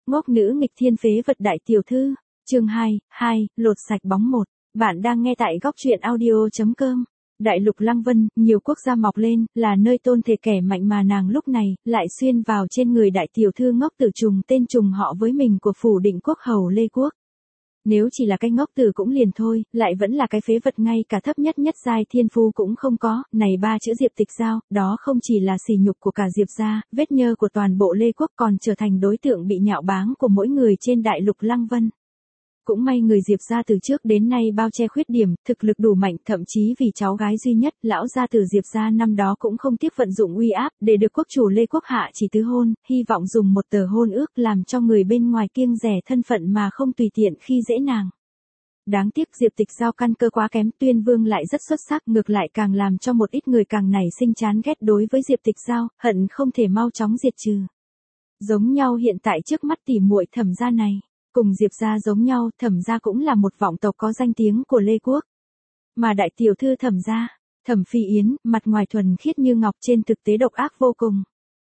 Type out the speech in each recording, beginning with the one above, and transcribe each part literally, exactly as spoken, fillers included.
Ngốc nữ nghịch thiên phế vật đại tiểu thư, chương hai, hai, lột sạch bóng một. Bạn đang nghe tại góc truyện audio chấm com. Đại lục Lăng Vân, nhiều quốc gia mọc lên, là nơi tôn thờ kẻ mạnh mà nàng lúc này, lại xuyên vào trên người đại tiểu thư ngốc tử trùng tên trùng họ với mình của phủ định quốc hầu Lê Quốc. Nếu chỉ là cái ngốc tử cũng liền thôi, lại vẫn là cái phế vật ngay cả thấp nhất nhất giai thiên phu cũng không có, này ba chữ Diệp Tịch Giao, đó không chỉ là sỉ nhục của cả Diệp gia, vết nhơ của toàn bộ Lê Quốc còn trở thành đối tượng bị nhạo báng của mỗi người trên đại lục Lăng Vân. Cũng may người Diệp gia từ trước đến nay bao che khuyết điểm, thực lực đủ mạnh, thậm chí vì cháu gái duy nhất, lão gia tử Diệp gia năm đó cũng không tiếc vận dụng uy áp để được quốc chủ Lê Quốc hạ chỉ tứ hôn, hy vọng dùng một tờ hôn ước làm cho người bên ngoài kiêng dè thân phận mà không tùy tiện khi dễ nàng. Đáng tiếc Diệp Tịch Giao căn cơ quá kém, Tuyên Vương lại rất xuất sắc, ngược lại càng làm cho một ít người càng nảy sinh chán ghét đối với Diệp Tịch Giao, hận không thể mau chóng diệt trừ. Giống nhau hiện tại trước mắt tỉ muội Thẩm gia này. Cùng Diệp gia giống nhau, Thẩm gia cũng là một vọng tộc có danh tiếng của Lê Quốc. Mà đại tiểu thư Thẩm gia, Thẩm Phi Yến, mặt ngoài thuần khiết như ngọc trên thực tế độc ác vô cùng.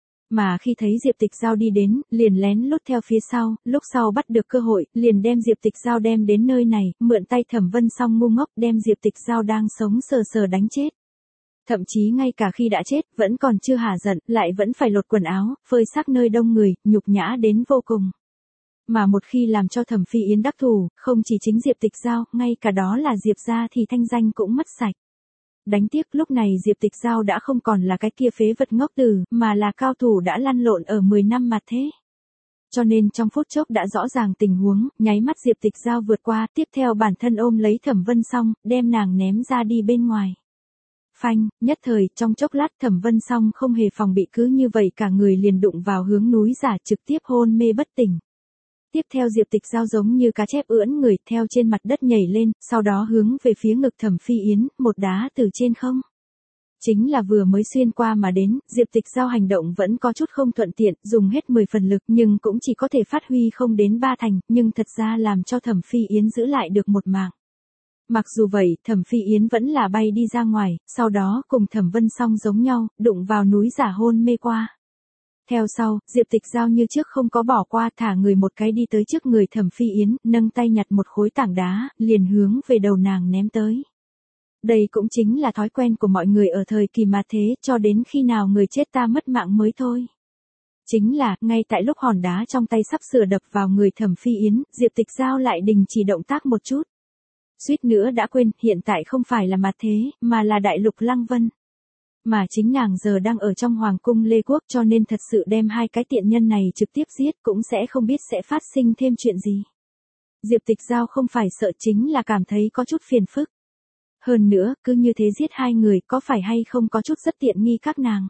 Mà khi thấy Diệp Tịch Giao đi đến, liền lén lút theo phía sau, lúc sau bắt được cơ hội, liền đem Diệp Tịch Giao đem đến nơi này, mượn tay Thẩm Vân Song ngu ngốc đem Diệp Tịch Giao đang sống sờ sờ đánh chết. Thậm chí ngay cả khi đã chết, vẫn còn chưa hả giận, lại vẫn phải lột quần áo, phơi xác nơi đông người, nhục nhã đến vô cùng. Mà một khi làm cho Thẩm Phi Yến đắc thủ, không chỉ chính Diệp Tịch Giao, ngay cả đó là Diệp gia thì thanh danh cũng mất sạch. Đánh tiếc lúc này Diệp Tịch Giao đã không còn là cái kia phế vật ngốc tử, mà là cao thủ đã lăn lộn ở mười năm mà thế. Cho nên trong phút chốc đã rõ ràng tình huống, nháy mắt Diệp Tịch Giao vượt qua, tiếp theo bản thân ôm lấy Thẩm Vân Song, đem nàng ném ra đi bên ngoài. Phanh, nhất thời, trong chốc lát Thẩm Vân Song không hề phòng bị cứ như vậy cả người liền đụng vào hướng núi giả trực tiếp hôn mê bất tỉnh. Tiếp theo Diệp Tịch Giao giống như cá chép ưỡn người theo trên mặt đất nhảy lên, sau đó hướng về phía ngực Thẩm Phi Yến, một đá từ trên không. Chính là vừa mới xuyên qua mà đến, Diệp Tịch Giao hành động vẫn có chút không thuận tiện, dùng hết mười phần lực nhưng cũng chỉ có thể phát huy không đến ba thành, nhưng thật ra làm cho Thẩm Phi Yến giữ lại được một mạng. Mặc dù vậy, Thẩm Phi Yến vẫn là bay đi ra ngoài, sau đó cùng Thẩm Vân Song giống nhau, đụng vào núi giả hôn mê qua. Theo sau, Diệp Tịch Giao như trước không có bỏ qua, thả người một cái đi tới trước người Thẩm Phi Yến, nâng tay nhặt một khối tảng đá, liền hướng về đầu nàng ném tới. Đây cũng chính là thói quen của mọi người ở thời kỳ mà thế, cho đến khi nào người chết ta mất mạng mới thôi. Chính là, ngay tại lúc hòn đá trong tay sắp sửa đập vào người Thẩm Phi Yến, Diệp Tịch Giao lại đình chỉ động tác một chút. Suýt nữa đã quên, hiện tại không phải là mà thế, mà là đại lục Lăng Vân. Mà chính nàng giờ đang ở trong Hoàng cung Lê Quốc, cho nên thật sự đem hai cái tiện nhân này trực tiếp giết cũng sẽ không biết sẽ phát sinh thêm chuyện gì. Diệp Tịch Giao không phải sợ, chính là cảm thấy có chút phiền phức. Hơn nữa, cứ như thế giết hai người có phải hay không có chút rất tiện nghi các nàng.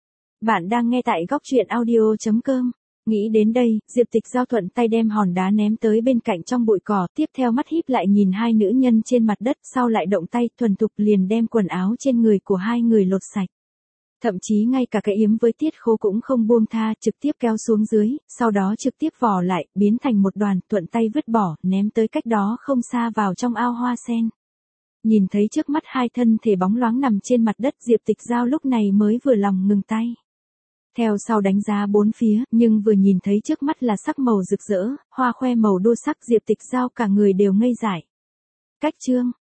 Bạn đang nghe tại góc truyện audio chấm com. Nghĩ đến đây, Diệp Tịch Giao thuận tay đem hòn đá ném tới bên cạnh trong bụi cỏ, tiếp theo mắt híp lại nhìn hai nữ nhân trên mặt đất, sau lại động tay thuần thục liền đem quần áo trên người của hai người lột sạch. Thậm chí ngay cả cái yếm với tiết khô cũng không buông tha, trực tiếp kéo xuống dưới, sau đó trực tiếp vò lại, biến thành một đoàn, thuận tay vứt bỏ, ném tới cách đó không xa vào trong ao hoa sen. Nhìn thấy trước mắt hai thân thể bóng loáng nằm trên mặt đất, Diệp Tịch Giao lúc này mới vừa lòng ngừng tay. Theo sau đánh giá bốn phía, nhưng vừa nhìn thấy trước mắt là sắc màu rực rỡ, hoa khoe màu đua sắc, Diệp Tịch Giao cả người đều ngây dại. Cách chương,